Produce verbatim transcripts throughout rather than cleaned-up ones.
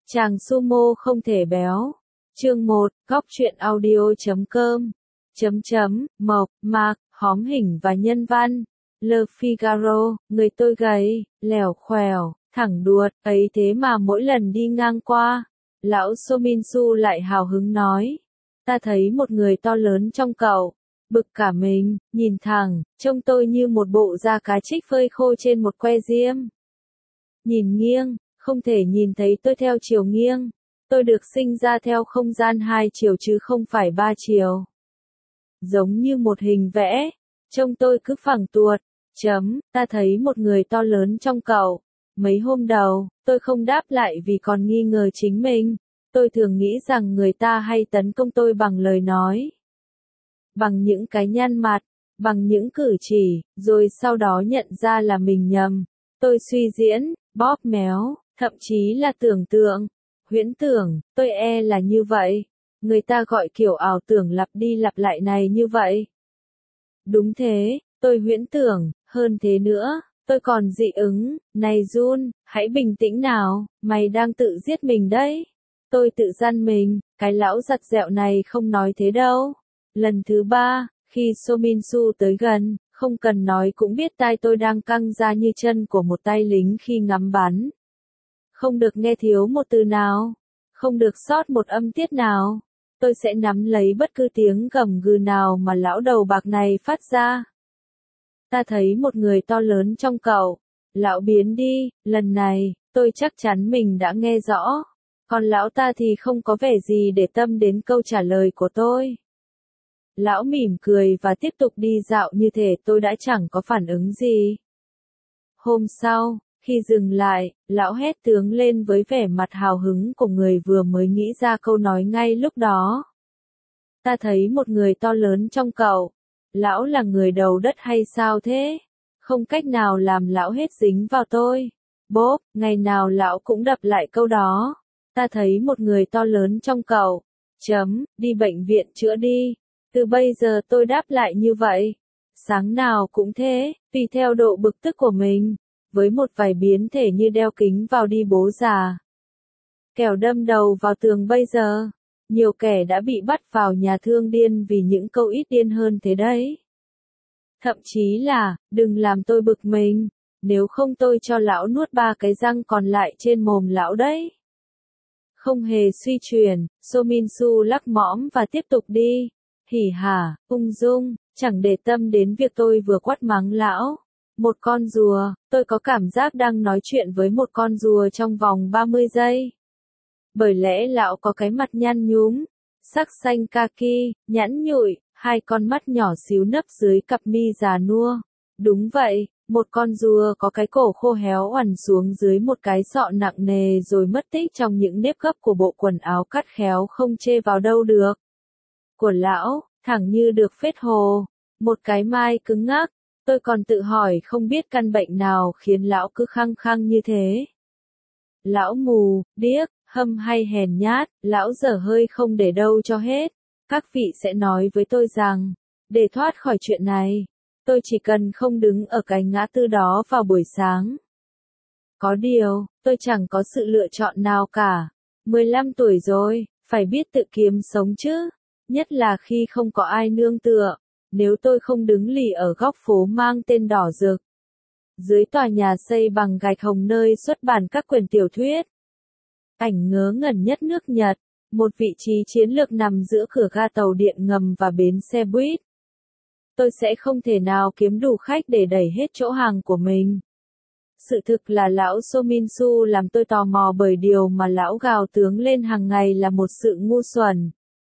Chàng sumo không thể béo. Chương một, góc truyện audio chấm com. Chấm chấm, mộc, mạc, hóm hình và nhân văn. Le Figaro, người tôi gầy, lẻo khèo, thẳng đuột, ấy thế mà mỗi lần đi ngang qua, lão So Min Su lại hào hứng nói. Ta thấy một người to lớn trong cậu. Bực cả mình, nhìn thẳng, trông tôi như một bộ da cá trích phơi khô trên một que diêm. Nhìn nghiêng, không thể nhìn thấy tôi theo chiều nghiêng. Tôi được sinh ra theo không gian hai chiều chứ không phải ba chiều. Giống như một hình vẽ, trông tôi cứ phẳng tuột. Chấm, ta thấy một người to lớn trong cậu. Mấy hôm đầu, tôi không đáp lại vì còn nghi ngờ chính mình. Tôi thường nghĩ rằng người ta hay tấn công tôi bằng lời nói, bằng những cái nhăn mặt, bằng những cử chỉ, rồi sau đó nhận ra là mình nhầm. Tôi suy diễn, bóp méo, thậm chí là tưởng tượng, huyễn tưởng, tôi e là như vậy. Người ta gọi kiểu ảo tưởng lặp đi lặp lại này như vậy. Đúng thế, tôi huyễn tưởng, hơn thế nữa, tôi còn dị ứng. Này Jun, hãy bình tĩnh nào, mày đang tự giết mình đấy. Tôi tự gian mình, cái lão giặt dẹo này không nói thế đâu. Lần thứ ba, khi So Min Su tới gần, không cần nói cũng biết tai tôi đang căng ra như chân của một tay lính khi ngắm bắn. Không được nghe thiếu một từ nào, không được sót một âm tiết nào. Tôi sẽ nắm lấy bất cứ tiếng gầm gừ nào mà lão đầu bạc này phát ra. Ta thấy một người to lớn trong cậu. Lão biến đi, lần này, tôi chắc chắn mình đã nghe rõ. Còn lão ta thì không có vẻ gì để tâm đến câu trả lời của tôi. Lão mỉm cười và tiếp tục đi dạo như thể tôi đã chẳng có phản ứng gì. Hôm sau, khi dừng lại, lão hét tướng lên với vẻ mặt hào hứng của người vừa mới nghĩ ra câu nói ngay lúc đó. Ta thấy một người to lớn trong cậu. Lão là người đầu đất hay sao thế? Không cách nào làm lão hết dính vào tôi. Bốp, ngày nào lão cũng đập lại câu đó. Ta thấy một người to lớn trong cậu. Chấm, đi bệnh viện chữa đi. Từ bây giờ tôi đáp lại như vậy. Sáng nào cũng thế, tùy theo độ bực tức của mình. Với một vài biến thể như đeo kính vào đi bố già. Kẻo đâm đầu vào tường bây giờ. Nhiều kẻ đã bị bắt vào nhà thương điên vì những câu ít điên hơn thế đấy. Thậm chí là, đừng làm tôi bực mình. Nếu không tôi cho lão nuốt ba cái răng còn lại trên mồm lão đấy. Không hề suy chuyển, So Min Su lắc mõm và tiếp tục đi. Hỉ hả, ung dung, chẳng để tâm đến việc tôi vừa quát mắng lão. Một con rùa, tôi có cảm giác đang nói chuyện với một con rùa trong vòng ba mươi giây. Bởi lẽ lão có cái mặt nhăn nhúm, sắc xanh kaki, nhẵn nhụi, hai con mắt nhỏ xíu nấp dưới cặp mi già nua. Đúng vậy, một con rùa có cái cổ khô héo oằn xuống dưới một cái sọ nặng nề rồi mất tích trong những nếp gấp của bộ quần áo cắt khéo không chê vào đâu được. Của lão, thẳng như được phết hồ, một cái mai cứng ngắc. Tôi còn tự hỏi không biết căn bệnh nào khiến lão cứ khăng khăng như thế. Lão mù, điếc, hâm hay hèn nhát, lão dở hơi không để đâu cho hết. Các vị sẽ nói với tôi rằng, để thoát khỏi chuyện này, tôi chỉ cần không đứng ở cái ngã tư đó vào buổi sáng. Có điều, tôi chẳng có sự lựa chọn nào cả. mười lăm tuổi rồi, phải biết tự kiếm sống chứ, nhất là khi không có ai nương tựa. Nếu tôi không đứng lì ở góc phố mang tên đỏ rực, dưới tòa nhà xây bằng gạch hồng nơi xuất bản các quyển tiểu thuyết, ảnh ngớ ngẩn nhất nước Nhật, một vị trí chiến lược nằm giữa cửa ga tàu điện ngầm và bến xe buýt, tôi sẽ không thể nào kiếm đủ khách để đẩy hết chỗ hàng của mình. Sự thực là lão So Min Su làm tôi tò mò bởi điều mà lão gào tướng lên hàng ngày là một sự ngu xuẩn.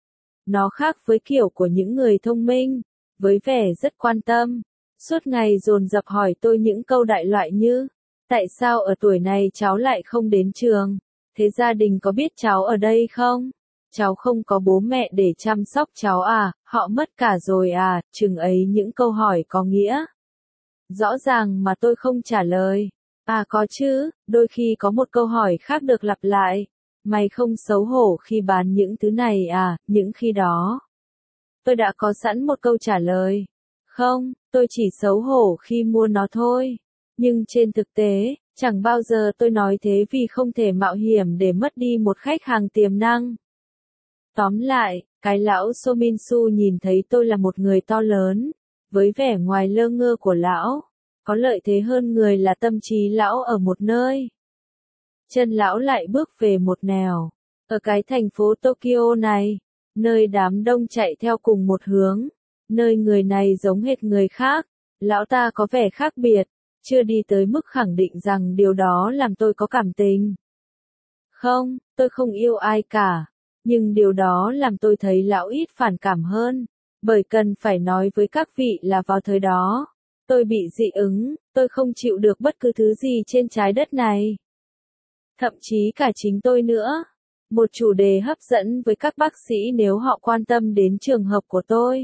Nó khác với kiểu của những người thông minh, với vẻ rất quan tâm, suốt ngày dồn dập hỏi tôi những câu đại loại như, tại sao ở tuổi này cháu lại không đến trường? Thế gia đình có biết cháu ở đây không? Cháu không có bố mẹ để chăm sóc cháu à, họ mất cả rồi à, chừng ấy những câu hỏi có nghĩa. Rõ ràng mà tôi không trả lời. À có chứ, đôi khi có một câu hỏi khác được lặp lại. Mày không xấu hổ khi bán những thứ này à, những khi đó. Tôi đã có sẵn một câu trả lời. Không, tôi chỉ xấu hổ khi mua nó thôi. Nhưng trên thực tế, Chẳng bao giờ tôi nói thế vì không thể mạo hiểm để mất đi một khách hàng tiềm năng. Tóm lại, cái lão So Min Su nhìn thấy tôi là một người to lớn, với vẻ ngoài lơ ngơ của lão, có lợi thế hơn người là tâm trí lão ở một nơi. Chân lão lại bước về một nẻo, ở cái thành phố Tokyo này, nơi đám đông chạy theo cùng một hướng, nơi người này giống hệt người khác, lão ta có vẻ khác biệt, chưa đi tới mức khẳng định rằng điều đó làm tôi có cảm tình. Không, tôi không yêu ai cả, nhưng điều đó làm tôi thấy lão ít phản cảm hơn, bởi cần phải nói với các vị là vào thời đó, tôi bị dị ứng, tôi không chịu được bất cứ thứ gì trên trái đất này. Thậm chí cả chính tôi nữa. Một chủ đề hấp dẫn với các bác sĩ nếu họ quan tâm đến trường hợp của tôi.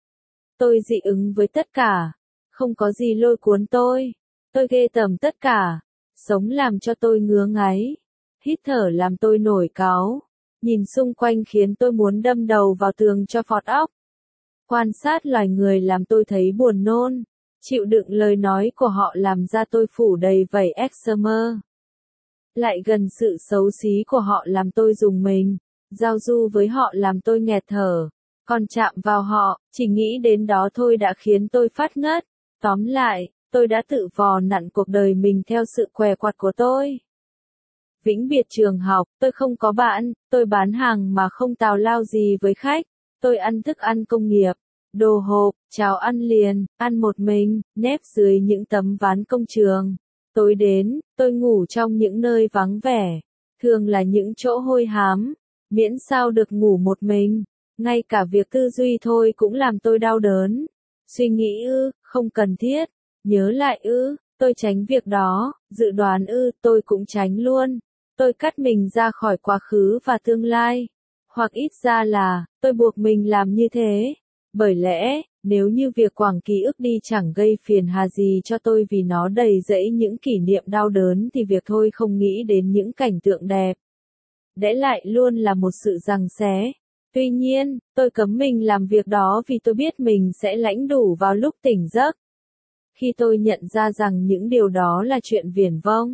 Tôi dị ứng với tất cả. Không có gì lôi cuốn tôi. Tôi ghê tởm tất cả. Sống làm cho tôi ngứa ngáy. Hít thở làm tôi nổi cáu. Nhìn xung quanh khiến tôi muốn đâm đầu vào tường cho phọt óc. Quan sát loài người làm tôi thấy buồn nôn. Chịu đựng lời nói của họ làm ra tôi phủ đầy vảy eczema. Lại gần sự xấu xí của họ làm tôi rùng mình, giao du với họ làm tôi nghẹt thở, còn chạm vào họ, chỉ nghĩ đến đó thôi đã khiến tôi phát ngất. Tóm lại, tôi đã tự vò nặn cuộc đời mình theo sự què quặt của tôi. Vĩnh biệt trường học, tôi không có bạn, tôi bán hàng mà không tào lao gì với khách, tôi ăn thức ăn công nghiệp, đồ hộp, cháo ăn liền, ăn một mình, nép dưới những tấm ván công trường. Tối đến, tôi ngủ trong những nơi vắng vẻ, thường là những chỗ hôi hám, miễn sao được ngủ một mình, ngay cả việc tư duy thôi cũng làm tôi đau đớn. Suy nghĩ ư, không cần thiết, nhớ lại ư, tôi tránh việc đó, dự đoán ư, tôi cũng tránh luôn. Tôi cắt mình ra khỏi quá khứ và tương lai, hoặc ít ra là, tôi buộc mình làm như thế, bởi lẽ, nếu như việc quảng ký ức đi chẳng gây phiền hà gì cho tôi vì nó đầy rẫy những kỷ niệm đau đớn thì việc thôi không nghĩ đến những cảnh tượng đẹp. Đẽ lại luôn là một sự giằng xé. Tuy nhiên, tôi cấm mình làm việc đó vì tôi biết mình sẽ lãnh đủ vào lúc tỉnh giấc. Khi tôi nhận ra rằng những điều đó là chuyện viển vông.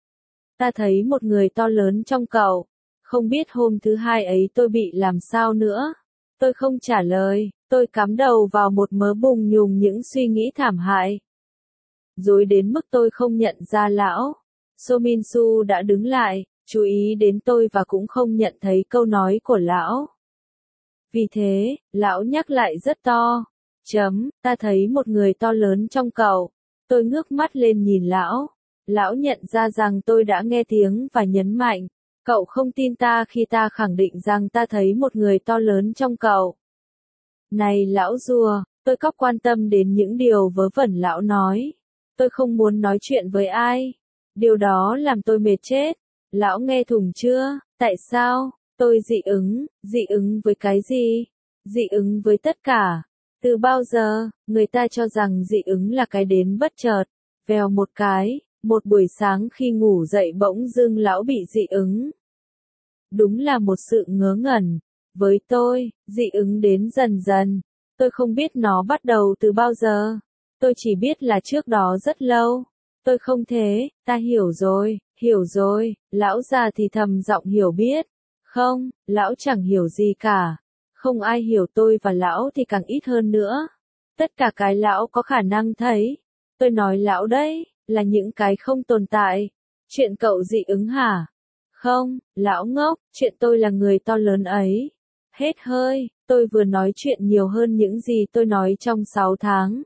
Ta thấy một người to lớn trong cậu. Không biết hôm thứ hai ấy tôi bị làm sao nữa. Tôi không trả lời, tôi cắm đầu vào một mớ bùng nhùng những suy nghĩ thảm hại. Dối đến mức tôi không nhận ra lão. So Min Su đã đứng lại, chú ý đến tôi và cũng không nhận thấy câu nói của lão. Vì thế, lão nhắc lại rất to. Chấm, ta thấy một người to lớn trong cậu. Tôi ngước mắt lên nhìn lão. Lão nhận ra rằng tôi đã nghe tiếng và nhấn mạnh. Cậu không tin ta khi ta khẳng định rằng ta thấy một người to lớn trong cậu. Này lão rùa, tôi có quan tâm đến những điều vớ vẩn lão nói. Tôi không muốn nói chuyện với ai. Điều đó làm tôi mệt chết. Lão nghe thủng chưa? Tại sao? Tôi dị ứng, dị ứng với cái gì? Dị ứng với tất cả. Từ bao giờ, người ta cho rằng dị ứng là cái đến bất chợt. Vèo một cái, một buổi sáng khi ngủ dậy bỗng dưng lão bị dị ứng. Đúng là một sự ngớ ngẩn. Với tôi, dị ứng đến dần dần. Tôi không biết nó bắt đầu từ bao giờ. Tôi chỉ biết là trước đó rất lâu. Tôi không thế, ta hiểu rồi, hiểu rồi, lão già thì thầm giọng hiểu biết. Không, lão chẳng hiểu gì cả. Không ai hiểu tôi và lão thì càng ít hơn nữa. Tất cả cái lão có khả năng thấy. Tôi nói lão đấy, là những cái không tồn tại. Chuyện cậu dị ứng hả? Không, lão ngốc, chuyện tôi là người to lớn ấy. Hết hơi, tôi vừa nói chuyện nhiều hơn những gì tôi nói trong sáu tháng.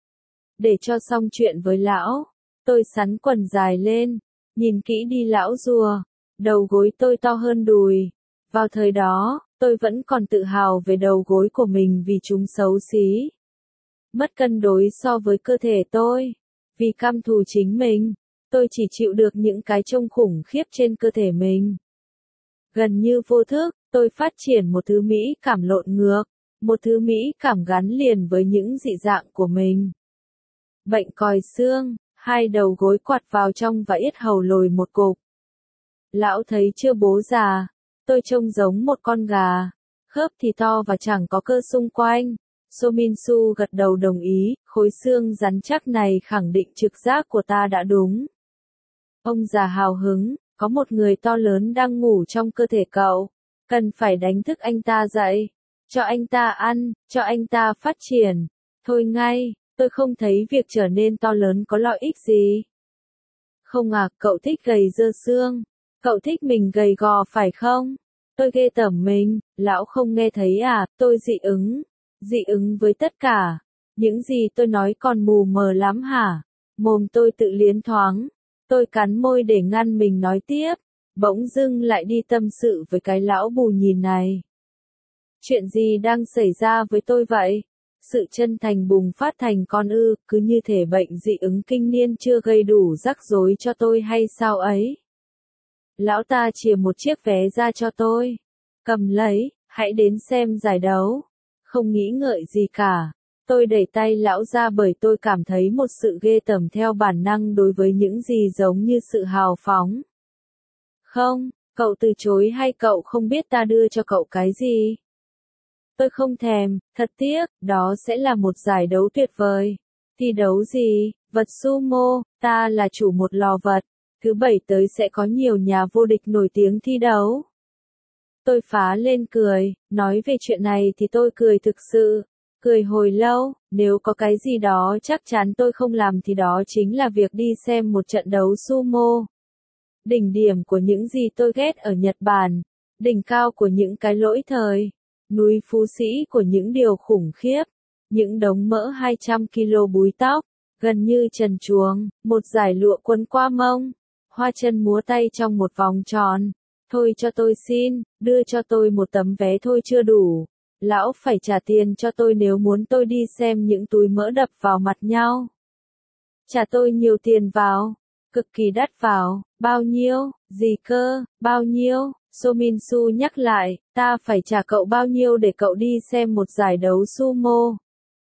Để cho xong chuyện với lão, tôi xắn quần dài lên, nhìn kỹ đi lão rùa, đầu gối tôi to hơn đùi. Vào thời đó, tôi vẫn còn tự hào về đầu gối của mình vì chúng xấu xí. Mất cân đối so với cơ thể tôi. Vì căm thù chính mình, tôi chỉ chịu được những cái trông khủng khiếp trên cơ thể mình. Gần như vô thức, tôi phát triển một thứ mỹ cảm lộn ngược, một thứ mỹ cảm gắn liền với những dị dạng của mình. Bệnh còi xương, hai đầu gối quặt vào trong và yết hầu lồi một cục. Lão thấy chưa bố già, tôi trông giống một con gà, khớp thì to và chẳng có cơ xung quanh. So Min Su gật đầu đồng ý, khối xương rắn chắc này khẳng định trực giác của ta đã đúng. Ông già hào hứng, có một người to lớn đang ngủ trong cơ thể cậu. Cần phải đánh thức anh ta dậy. Cho anh ta ăn, cho anh ta phát triển. Thôi ngay, tôi không thấy việc trở nên to lớn có lợi ích gì. Không à, cậu thích gầy dơ xương. Cậu thích mình gầy gò phải không? Tôi ghê tởm mình, lão không nghe thấy à, tôi dị ứng. Dị ứng với tất cả. Những gì tôi nói còn mù mờ lắm hả? Mồm tôi tự liến thoáng. Tôi cắn môi để ngăn mình nói tiếp. Bỗng dưng lại đi tâm sự với cái lão bù nhìn này. Chuyện gì đang xảy ra với tôi vậy? Sự chân thành bùng phát thành con ư, cứ như thể bệnh dị ứng kinh niên chưa gây đủ rắc rối cho tôi hay sao ấy? Lão ta chìa một chiếc vé ra cho tôi. Cầm lấy, hãy đến xem giải đấu. Không nghĩ ngợi gì cả. Tôi đẩy tay lão ra bởi tôi cảm thấy một sự ghê tởm theo bản năng đối với những gì giống như sự hào phóng. Không, cậu từ chối hay cậu không biết ta đưa cho cậu cái gì? Tôi không thèm, thật tiếc, đó sẽ là một giải đấu tuyệt vời. Thi đấu gì? Vật sumo, ta là chủ một lò vật. Thứ bảy tới sẽ có nhiều nhà vô địch nổi tiếng thi đấu. Tôi phá lên cười, nói về chuyện này thì tôi cười thực sự. Cười hồi lâu, nếu có cái gì đó chắc chắn tôi không làm thì đó chính là việc đi xem một trận đấu sumo. Đỉnh điểm của những gì tôi ghét ở Nhật Bản. Đỉnh cao của những cái lỗi thời. Núi Phú Sĩ của những điều khủng khiếp. Những đống mỡ hai trăm ki lô búi tóc. Gần như trần truồng, một dải lụa quấn qua mông. Hoa chân múa tay trong một vòng tròn. Thôi cho tôi xin, đưa cho tôi một tấm vé thôi chưa đủ. Lão phải trả tiền cho tôi nếu muốn tôi đi xem những túi mỡ đập vào mặt nhau. Trả tôi nhiều tiền vào. Cực kỳ đắt vào. Bao nhiêu? Gì cơ? Bao nhiêu? Sominsu nhắc lại, ta phải trả cậu bao nhiêu để cậu đi xem một giải đấu sumo.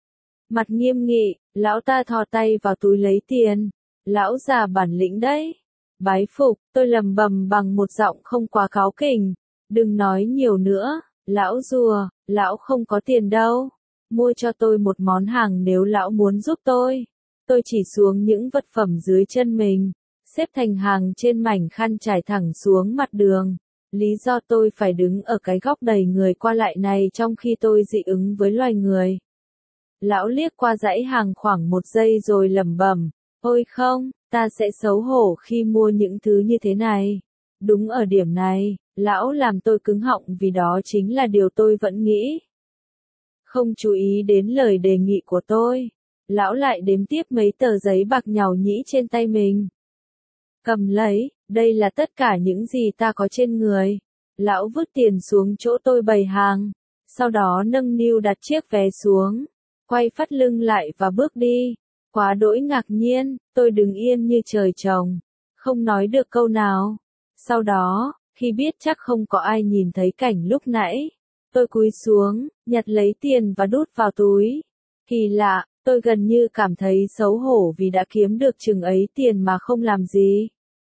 Mặt nghiêm nghị, lão ta thò tay vào túi lấy tiền. Lão già bản lĩnh đấy. Bái phục, tôi lầm bầm bằng một giọng không quá cáu kỉnh. Đừng nói nhiều nữa, lão rùa, lão không có tiền đâu. Mua cho tôi một món hàng nếu lão muốn giúp tôi. Tôi chỉ xuống những vật phẩm dưới chân mình, xếp thành hàng trên mảnh khăn trải thẳng xuống mặt đường. Lý do tôi phải đứng ở cái góc đầy người qua lại này trong khi tôi dị ứng với loài người. Lão liếc qua dãy hàng khoảng một giây rồi lẩm bẩm, ôi không, ta sẽ xấu hổ khi mua những thứ như thế này. Đúng ở điểm này, lão làm tôi cứng họng vì đó chính là điều tôi vẫn nghĩ. Không chú ý đến lời đề nghị của tôi, lão lại đếm tiếp mấy tờ giấy bạc nhàu nhĩ trên tay mình. Cầm lấy, đây là tất cả những gì ta có trên người. Lão vứt tiền xuống chỗ tôi bày hàng, sau đó nâng niu đặt chiếc vé xuống, quay phát lưng lại và bước đi. Quá đỗi ngạc nhiên, tôi đứng yên như trời trồng, không nói được câu nào. Sau đó, khi biết chắc không có ai nhìn thấy cảnh lúc nãy, tôi cúi xuống, nhặt lấy tiền và đút vào túi. Kỳ lạ, tôi gần như cảm thấy xấu hổ vì đã kiếm được chừng ấy tiền mà không làm gì.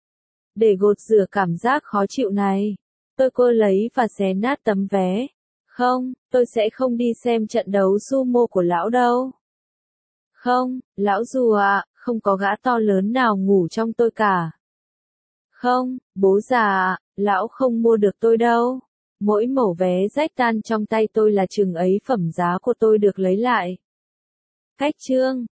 Để gột rửa cảm giác khó chịu này, tôi cô lấy và xé nát tấm vé. Không, tôi sẽ không đi xem trận đấu sumo của lão đâu. Không, lão rùa ạ, không có gã to lớn nào ngủ trong tôi cả. Không, bố già ạ, lão không mua được tôi đâu. Mỗi mẩu vé rách tan trong tay tôi là chừng ấy phẩm giá của tôi được lấy lại. Cách chương